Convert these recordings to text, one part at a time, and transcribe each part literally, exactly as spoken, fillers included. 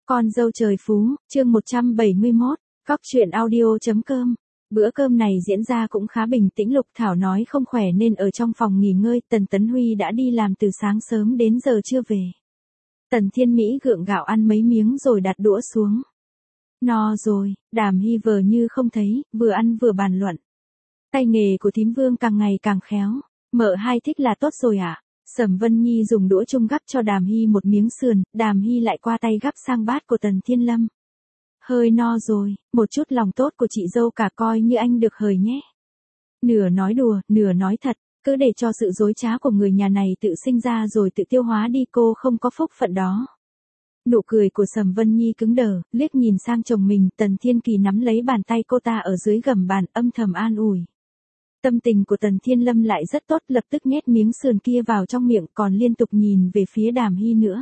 Con dâu trời phú, chương một trăm bảy mươi mốt, Cóc truyện audio.com. Bữa cơm này diễn ra cũng khá bình tĩnh. Lục Thảo nói không khỏe nên ở trong phòng nghỉ ngơi. Tần Tấn Huy đã đi làm từ sáng sớm đến giờ chưa về. Tần Thiên Mỹ gượng gạo ăn mấy miếng rồi đặt đũa xuống. No rồi, Đàm Hy vờ như không thấy, vừa ăn vừa bàn luận. Tay nghề của thím Vương càng ngày càng khéo. Mợ hai thích là tốt rồi ạ. À? Sầm Vân Nhi dùng đũa chung gắp cho Đàm Hy một miếng sườn, Đàm Hy lại qua tay gắp sang bát của Tần Thiên Lâm. Hơi no rồi, một chút lòng tốt của chị dâu cả coi như anh được hời nhé. Nửa nói đùa, nửa nói thật, cứ để cho sự dối trá của người nhà này tự sinh ra rồi tự tiêu hóa đi, cô không có phúc phận đó. Nụ cười của Sầm Vân Nhi cứng đờ, liếc nhìn sang chồng mình. Tần Thiên Kỳ nắm lấy bàn tay cô ta ở dưới gầm bàn, âm thầm an ủi. Tâm tình của Tần Thiên Lâm lại rất tốt, lập tức nhét miếng sườn kia vào trong miệng, còn liên tục nhìn về phía Đàm Hy nữa.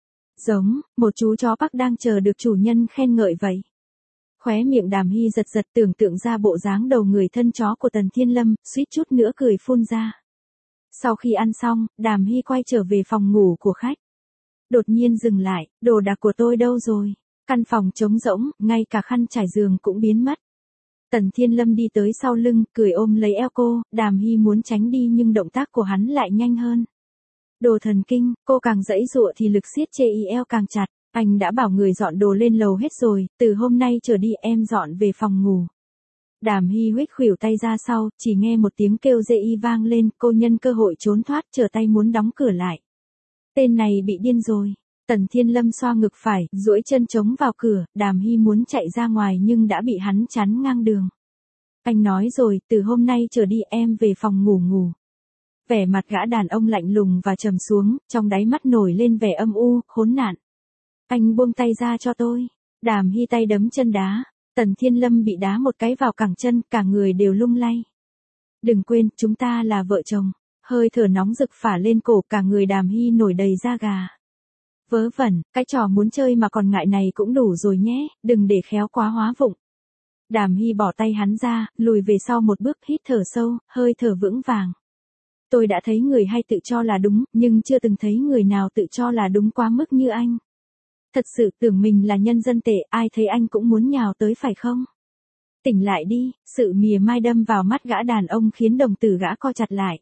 Giống một chú chó Bắc đang chờ được chủ nhân khen ngợi vậy. Khóe miệng Đàm Hy giật giật, tưởng tượng ra bộ dáng đầu người thân chó của Tần Thiên Lâm, suýt chút nữa cười phun ra. Sau khi ăn xong, Đàm Hy quay trở về phòng ngủ của khách. Đột nhiên dừng lại, đồ đạc của tôi đâu rồi? Căn phòng trống rỗng, ngay cả khăn trải giường cũng biến mất. Tần Thiên Lâm đi tới sau lưng, cười ôm lấy eo cô. Đàm Hy muốn tránh đi nhưng động tác của hắn lại nhanh hơn. Đồ thần kinh, cô càng giãy giụa thì lực siết chê y eo càng chặt. Anh đã bảo người dọn đồ lên lầu hết rồi, từ hôm nay trở đi em dọn về phòng ngủ. Đàm Hy huých khuỷu tay ra sau, chỉ nghe một tiếng kêu dê y vang lên, cô nhân cơ hội trốn thoát, trở tay muốn đóng cửa lại. Tên này bị điên rồi. Tần Thiên Lâm xoa ngực phải, duỗi chân chống vào cửa. Đàm Hy muốn chạy ra ngoài nhưng đã bị hắn chắn ngang đường. Anh nói rồi, từ hôm nay trở đi em về phòng ngủ ngủ. Vẻ mặt gã đàn ông lạnh lùng và trầm xuống, trong đáy mắt nổi lên vẻ âm u, khốn nạn. Anh buông tay ra cho tôi. Đàm Hy tay đấm chân đá. Tần Thiên Lâm bị đá một cái vào cẳng chân, cả người đều lung lay. Đừng quên, chúng ta là vợ chồng. Hơi thở nóng rực phả lên cổ, cả người Đàm Hy nổi đầy da gà. Vớ vẩn, cái trò muốn chơi mà còn ngại này cũng đủ rồi nhé, đừng để khéo quá hóa vụng. Đàm Hy bỏ tay hắn ra, lùi về sau một bước, hít thở sâu, hơi thở vững vàng. Tôi đã thấy người hay tự cho là đúng, nhưng chưa từng thấy người nào tự cho là đúng quá mức như anh. Thật sự tưởng mình là nhân dân tệ, ai thấy anh cũng muốn nhào tới phải không? Tỉnh lại đi, sự mỉa mai đâm vào mắt gã đàn ông khiến đồng tử gã co chặt lại.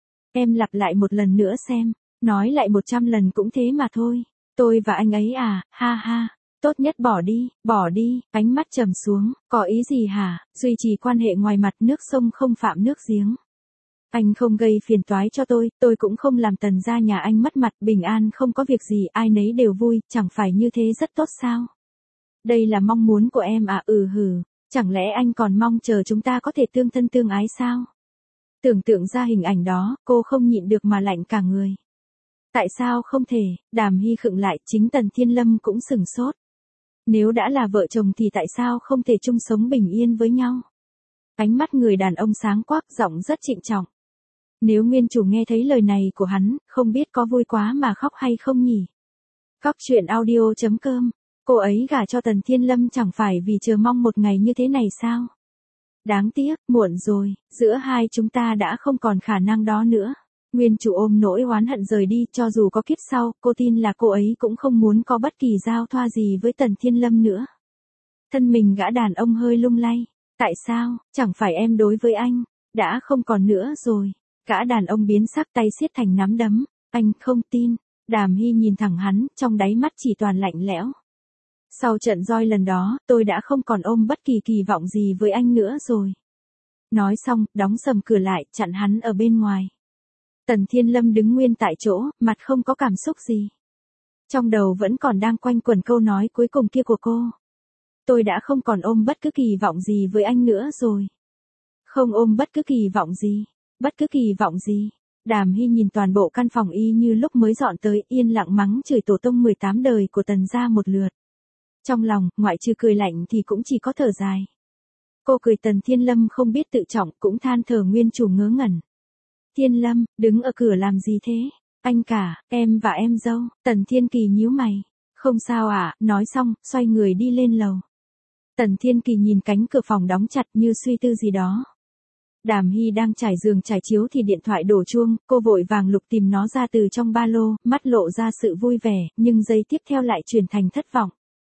Em lặp lại một lần nữa xem, nói lại một trăm lần cũng thế mà thôi. Tôi và anh ấy à, ha ha, tốt nhất bỏ đi, bỏ đi. Ánh mắt trầm xuống, có ý gì hả? Duy trì quan hệ ngoài mặt, nước sông không phạm nước giếng. Anh không gây phiền toái cho tôi, tôi cũng không làm Tần gia nhà anh mất mặt, bình an không có việc gì, ai nấy đều vui, chẳng phải như thế rất tốt sao? Đây là mong muốn của em à? Ừ hừ, chẳng lẽ anh còn mong chờ chúng ta có thể tương thân tương ái sao? Tưởng tượng ra hình ảnh đó, cô không nhịn được mà lạnh cả người. Tại sao không thể? Đàm Hy khựng lại, chính Tần Thiên Lâm cũng sừng sốt. Nếu đã là vợ chồng thì tại sao không thể chung sống bình yên với nhau? Ánh mắt người đàn ông sáng quắc, giọng rất trịnh trọng. Nếu nguyên chủ nghe thấy lời này của hắn, không biết có vui quá mà khóc hay không nhỉ? Cóc truyện audio.com. Cô ấy gả cho Tần Thiên Lâm chẳng phải vì chờ mong một ngày như thế này sao? Đáng tiếc, muộn rồi, giữa hai chúng ta đã không còn khả năng đó nữa. Nguyên chủ ôm nỗi oán hận rời đi, cho dù có kiếp sau, cô tin là cô ấy cũng không muốn có bất kỳ giao thoa gì với Tần Thiên Lâm nữa. Thân mình gã đàn ông hơi lung lay. Tại sao, chẳng phải em đối với anh, đã không còn nữa rồi. Gã đàn ông biến sắc, tay siết thành nắm đấm. Anh không tin. Đàm Hy nhìn thẳng hắn, trong đáy mắt chỉ toàn lạnh lẽo. Sau trận roi lần đó, tôi đã không còn ôm bất kỳ kỳ vọng gì với anh nữa rồi. Nói xong, đóng sầm cửa lại, chặn hắn ở bên ngoài. Tần Thiên Lâm đứng nguyên tại chỗ, mặt không có cảm xúc gì. Trong đầu vẫn còn đang quanh quẩn câu nói cuối cùng kia của cô. Tôi đã không còn ôm bất cứ kỳ vọng gì với anh nữa rồi. Không ôm bất cứ kỳ vọng gì. Bất cứ kỳ vọng gì. Đàm Hy nhìn toàn bộ căn phòng y như lúc mới dọn tới, yên lặng mắng chửi tổ tông mười tám đời của Tần gia một lượt. Trong lòng, ngoại trừ cười lạnh thì cũng chỉ có thở dài. Cô cười Tần Thiên Lâm không biết tự trọng, cũng than thở nguyên chủ ngớ ngẩn. Thiên Lâm, đứng ở cửa làm gì thế? Anh cả, em và em dâu. Tần Thiên Kỳ nhíu mày. Không sao ạ, à, nói xong, xoay người đi lên lầu. Tần Thiên Kỳ nhìn cánh cửa phòng đóng chặt như suy tư gì đó. Đàm Hy đang trải giường trải chiếu thì điện thoại đổ chuông, cô vội vàng lục tìm nó ra từ trong ba lô, mắt lộ ra sự vui vẻ, nhưng giây tiếp theo lại chuyển thành thất vọng.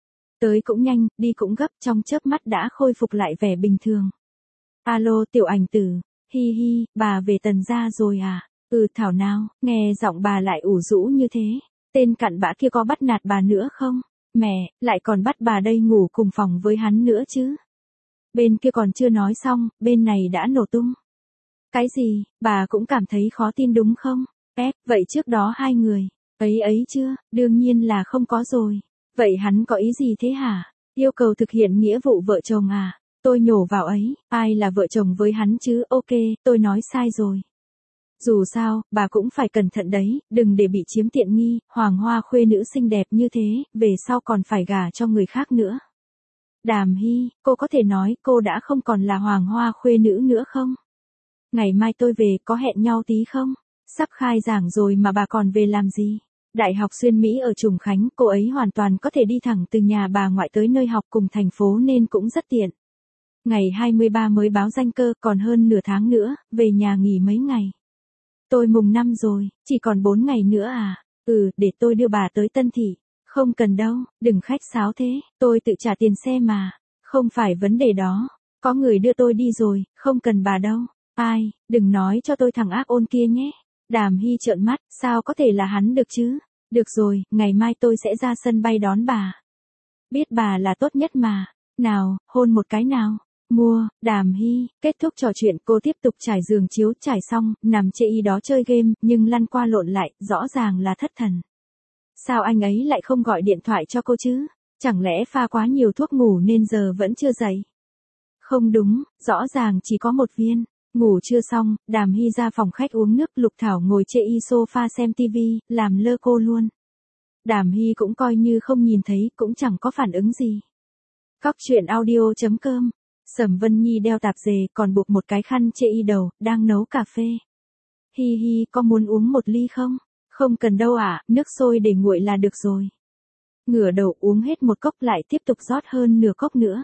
Tới cũng nhanh, đi cũng gấp, trong chớp mắt đã khôi phục lại vẻ bình thường. Alo Tiểu Ảnh Tử, hi hi, bà về Tần gia rồi à? Ừ thảo nào, nghe giọng bà lại ủ rũ như thế. Tên cặn bã kia có bắt nạt bà nữa không? Mẹ, lại còn bắt bà đây ngủ cùng phòng với hắn nữa chứ. Bên kia còn chưa nói xong, bên này đã nổ tung. Cái gì, bà cũng cảm thấy khó tin đúng không? Ép, vậy trước đó hai người, ấy ấy chưa, đương nhiên là không có rồi. Vậy hắn có ý gì thế hả? Yêu cầu thực hiện nghĩa vụ vợ chồng à? Tôi nhổ vào ấy, ai là vợ chồng với hắn chứ, ok, tôi nói sai rồi. Dù sao, bà cũng phải cẩn thận đấy, đừng để bị chiếm tiện nghi, hoàng hoa khuê nữ xinh đẹp như thế, về sau còn phải gả cho người khác nữa. Đàm Hy, cô có thể nói cô đã không còn là hoàng hoa khuê nữ nữa không? Ngày mai tôi về, có hẹn nhau tí không? Sắp khai giảng rồi mà bà còn về làm gì? Đại học Xuyên Mỹ ở Trùng Khánh, cô ấy hoàn toàn có thể đi thẳng từ nhà bà ngoại tới nơi học cùng thành phố nên cũng rất tiện. Ngày hai mươi ba mới báo danh cơ, còn hơn nửa tháng nữa, về nhà nghỉ mấy ngày. Tôi mùng năm rồi, chỉ còn bốn ngày nữa à? Ừ, để tôi đưa bà tới Tân Thị. Không cần đâu, đừng khách sáo thế, tôi tự trả tiền xe mà. Không phải vấn đề đó, có người đưa tôi đi rồi, không cần bà đâu. Ai, đừng nói cho tôi thằng ác ôn kia nhé. Đàm Hy trợn mắt, sao có thể là hắn được chứ? Được rồi, ngày mai tôi sẽ ra sân bay đón bà. Biết bà là tốt nhất mà. Nào, hôn một cái nào. Mua, Đàm Hy, kết thúc trò chuyện cô tiếp tục trải giường chiếu, trải xong, nằm chê y đó chơi game, nhưng lăn qua lộn lại, rõ ràng là thất thần. Sao anh ấy lại không gọi điện thoại cho cô chứ? Chẳng lẽ pha quá nhiều thuốc ngủ nên giờ vẫn chưa dậy? Không đúng, rõ ràng chỉ có một viên. Ngủ chưa xong, Đàm Hy ra phòng khách uống nước, Lục Thảo ngồi chê y sofa xem tivi, làm lơ cô luôn. Đàm Hy cũng coi như không nhìn thấy, cũng chẳng có phản ứng gì. Cóc truyện audio chấm com. Sầm Vân Nhi đeo tạp dề, còn buộc một cái khăn chê y đầu, đang nấu cà phê. Hi hi, có muốn uống một ly không? Không cần đâu ạ, à, nước sôi để nguội là được rồi. Ngửa đầu uống hết một cốc lại tiếp tục rót hơn nửa cốc nữa.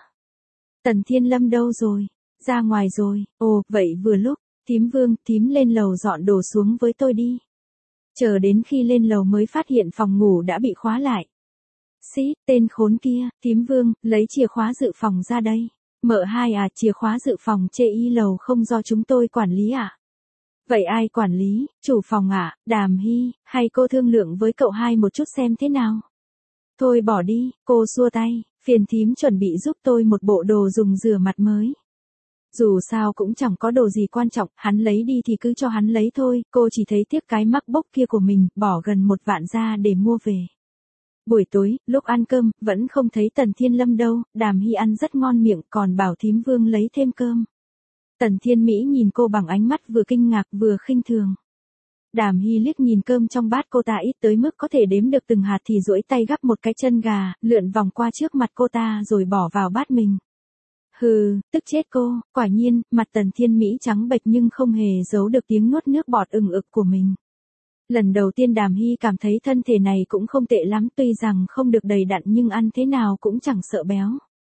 Tần Thiên Lâm đâu rồi? Ra ngoài rồi, ồ, vậy vừa lúc, thím Vương, thím lên lầu dọn đồ xuống với tôi đi. Chờ đến khi lên lầu mới phát hiện phòng ngủ đã bị khóa lại. Xí, tên khốn kia, thím Vương, lấy chìa khóa dự phòng ra đây. Mợ hai à, chìa khóa dự phòng chê y lầu không do chúng tôi quản lý à? Vậy ai quản lý, chủ phòng à, Đàm Hy, hay cô thương lượng với cậu hai một chút xem thế nào? Thôi bỏ đi, cô xua tay, phiền thím chuẩn bị giúp tôi một bộ đồ dùng rửa mặt mới. Dù sao cũng chẳng có đồ gì quan trọng, hắn lấy đi thì cứ cho hắn lấy thôi, cô chỉ thấy tiếc cái MacBook kia của mình, bỏ gần một vạn ra để mua về. Buổi tối, lúc ăn cơm, vẫn không thấy Tần Thiên Lâm đâu, Đàm Hy ăn rất ngon miệng, còn bảo thím Vương lấy thêm cơm. Tần Thiên Mỹ nhìn cô bằng ánh mắt vừa kinh ngạc vừa khinh thường. Đàm Hy liếc nhìn cơm trong bát cô ta ít tới mức có thể đếm được từng hạt thì duỗi tay gắp một cái chân gà, lượn vòng qua trước mặt cô ta rồi bỏ vào bát mình. Hừ, tức chết cô, quả nhiên, mặt Tần Thiên Mỹ trắng bệch nhưng không hề giấu được tiếng nuốt nước bọt ừng ực của mình. Lần đầu tiên Đàm Hy cảm thấy thân thể này cũng không tệ lắm, tuy rằng không được đầy đặn nhưng ăn thế nào cũng chẳng sợ béo.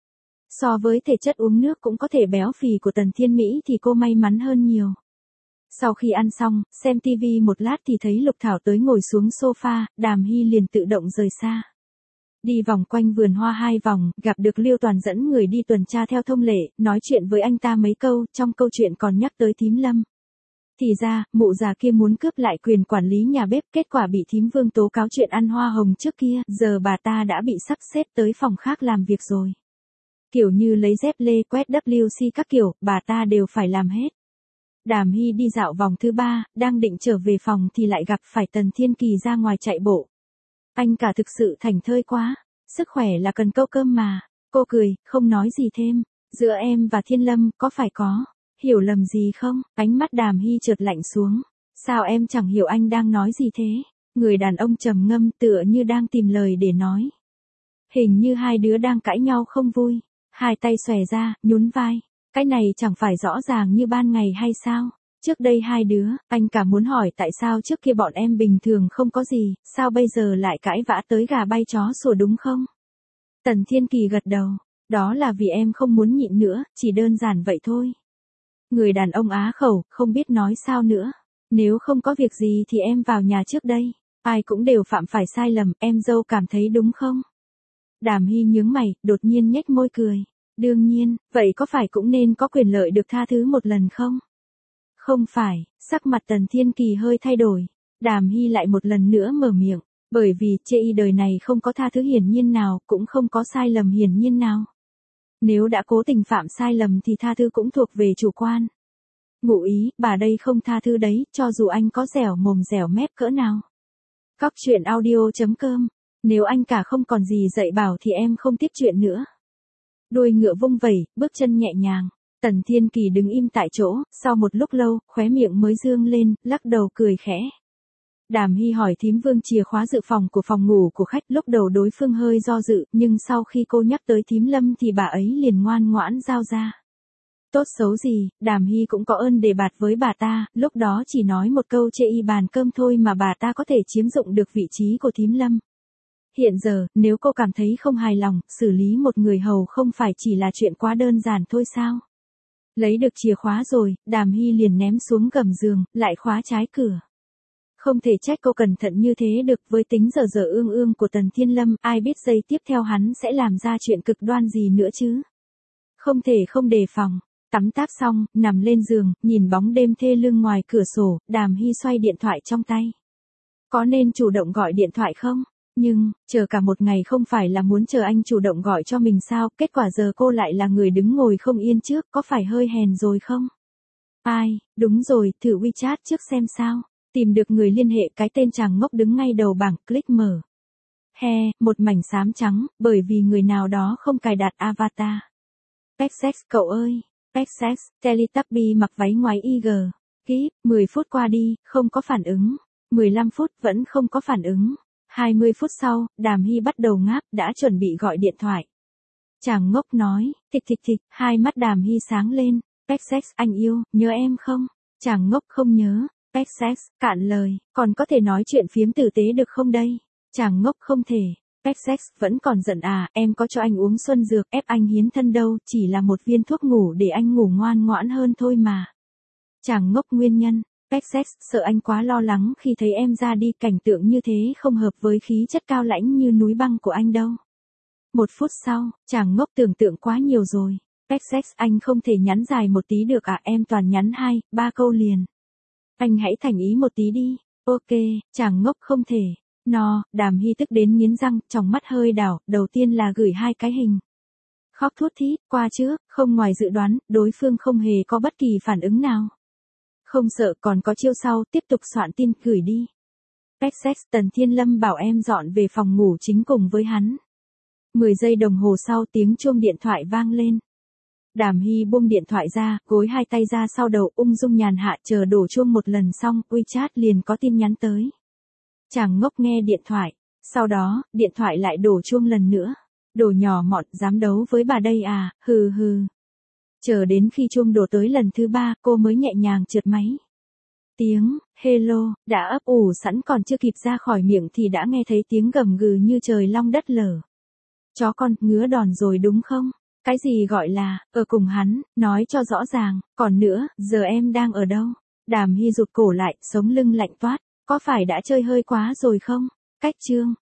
So với thể chất uống nước cũng có thể béo phì của Tần Thiên Mỹ thì cô may mắn hơn nhiều. Sau khi ăn xong, xem tivi một lát thì thấy Lục Thảo tới ngồi xuống sofa, Đàm Hy liền tự động rời xa. Đi vòng quanh vườn hoa hai vòng, gặp được Liêu Toàn dẫn người đi tuần tra theo thông lệ, nói chuyện với anh ta mấy câu, trong câu chuyện còn nhắc tới thím Lâm. Thì ra, mụ già kia muốn cướp lại quyền quản lý nhà bếp, kết quả bị thím Vương tố cáo chuyện ăn hoa hồng trước kia, giờ bà ta đã bị sắp xếp tới phòng khác làm việc rồi. Kiểu như lấy dép lê quét W C các kiểu, bà ta đều phải làm hết. Đàm Hy đi dạo vòng thứ ba, đang định trở về phòng thì lại gặp phải Tần Thiên Kỳ ra ngoài chạy bộ. Anh cả thực sự thảnh thơi quá, sức khỏe là cần câu cơm mà. Cô cười, không nói gì thêm, giữa em và Thiên Lâm có phải có hiểu lầm gì không? Ánh mắt Đàm Hy chợt lạnh xuống. Sao em chẳng hiểu anh đang nói gì thế? Người đàn ông trầm ngâm tựa như đang tìm lời để nói. Hình như hai đứa đang cãi nhau không vui. Hai tay xòe ra, nhún vai. Cái này chẳng phải rõ ràng như ban ngày hay sao? Trước đây hai đứa, anh cả muốn hỏi tại sao trước kia bọn em bình thường không có gì, sao bây giờ lại cãi vã tới gà bay chó sủa đúng không? Tần Thiên Kỳ gật đầu. Đó là vì em không muốn nhịn nữa, chỉ đơn giản vậy thôi. Người đàn ông á khẩu, không biết nói sao nữa. Nếu không có việc gì thì em vào nhà trước đây. Ai cũng đều phạm phải sai lầm, em dâu cảm thấy đúng không? Đàm Hy nhướng mày, đột nhiên nhếch môi cười. Đương nhiên, vậy có phải cũng nên có quyền lợi được tha thứ một lần không? Không phải, sắc mặt Tần Thiên Kỳ hơi thay đổi. Đàm Hy lại một lần nữa mở miệng, bởi vì chê y đời này không có tha thứ hiển nhiên nào, cũng không có sai lầm hiển nhiên nào. Nếu đã cố tình phạm sai lầm thì tha thứ cũng thuộc về chủ quan. Ngụ ý, bà đây không tha thứ đấy, cho dù anh có dẻo mồm dẻo mép cỡ nào. Cóc truyện audio chấm com. Nếu anh cả không còn gì dạy bảo thì em không tiếp chuyện nữa. Đuôi ngựa vung vẩy, bước chân nhẹ nhàng. Tần Thiên Kỳ đứng im tại chỗ, sau một lúc lâu, khóe miệng mới dương lên, lắc đầu cười khẽ. Đàm Hy hỏi thím Vương chìa khóa dự phòng của phòng ngủ của khách, lúc đầu đối phương hơi do dự, nhưng sau khi cô nhắc tới thím Lâm thì bà ấy liền ngoan ngoãn giao ra. Tốt xấu gì, Đàm Hy cũng có ơn đề bạt với bà ta, lúc đó chỉ nói một câu chê y bàn cơm thôi mà bà ta có thể chiếm dụng được vị trí của thím Lâm. Hiện giờ, nếu cô cảm thấy không hài lòng, xử lý một người hầu không phải chỉ là chuyện quá đơn giản thôi sao? Lấy được chìa khóa rồi, Đàm Hy liền ném xuống gầm giường, lại khóa trái cửa. Không thể trách cô cẩn thận như thế được, với tính dở dở ương ương của Tần Thiên Lâm, ai biết giây tiếp theo hắn sẽ làm ra chuyện cực đoan gì nữa chứ? Không thể không đề phòng. Tắm táp xong, nằm lên giường, nhìn bóng đêm thê lương ngoài cửa sổ, Đàm Hy xoay điện thoại trong tay. Có nên chủ động gọi điện thoại không? Nhưng, chờ cả một ngày không phải là muốn chờ anh chủ động gọi cho mình sao, kết quả giờ cô lại là người đứng ngồi không yên trước, có phải hơi hèn rồi không? Ai, đúng rồi, thử WeChat trước xem sao. Tìm được người liên hệ, cái tên chàng ngốc đứng ngay đầu bảng, click mở. He, một mảnh xám trắng, bởi vì người nào đó không cài đặt avatar. Pexex cậu ơi, Pexex, Teletubby mặc váy ngoài i giê. Kíp, mười phút qua đi, không có phản ứng. mười lăm phút vẫn không có phản ứng. hai mươi phút sau, Đàm Hy bắt đầu ngáp, đã chuẩn bị gọi điện thoại. Chàng ngốc nói, thịch thịch thịch, hai mắt Đàm Hy sáng lên. Pexex, anh yêu, nhớ em không? Chàng ngốc không nhớ. Pexex, cạn lời, còn có thể nói chuyện phiếm tử tế được không đây? Chàng ngốc không thể. Pexex, vẫn còn giận à, em có cho anh uống xuân dược, ép anh hiến thân đâu, chỉ là một viên thuốc ngủ để anh ngủ ngoan ngoãn hơn thôi mà. Chàng ngốc nguyên nhân. Pexex, sợ anh quá lo lắng khi thấy em ra đi, cảnh tượng như thế không hợp với khí chất cao lãnh như núi băng của anh đâu. Một phút sau, chàng ngốc tưởng tượng quá nhiều rồi. Pexex, anh không thể nhắn dài một tí được à, em toàn nhắn hai, ba câu liền. Anh hãy thành ý một tí đi. Ok, chàng ngốc không thể. No, Đàm Hy tức đến nghiến răng, trong mắt hơi đảo, đầu tiên là gửi hai cái hình. Khóc thút thít, qua trước, không ngoài dự đoán, đối phương không hề có bất kỳ phản ứng nào. Không sợ còn có chiêu sau, tiếp tục soạn tin, gửi đi. Pexex, Tần Thiên Lâm bảo em dọn về phòng ngủ chính cùng với hắn. mười giây đồng hồ sau tiếng chuông điện thoại vang lên. Đàm Hy buông điện thoại ra, gối hai tay ra sau đầu, ung dung nhàn hạ, chờ đổ chuông một lần xong, WeChat liền có tin nhắn tới. Chàng ngốc nghe điện thoại, sau đó, điện thoại lại đổ chuông lần nữa. Đồ nhỏ mọn, dám đấu với bà đây à, hừ hừ. Chờ đến khi chuông đổ tới lần thứ ba, cô mới nhẹ nhàng trượt máy. Tiếng, hello, đã ấp ủ sẵn còn chưa kịp ra khỏi miệng thì đã nghe thấy tiếng gầm gừ như trời long đất lở. Chó con, ngứa đòn rồi đúng không? Cái gì gọi là, ở cùng hắn, nói cho rõ ràng, còn nữa, giờ em đang ở đâu? Đàm Hy rụt cổ lại, sống lưng lạnh toát, có phải đã chơi hơi quá rồi không? Cách chương.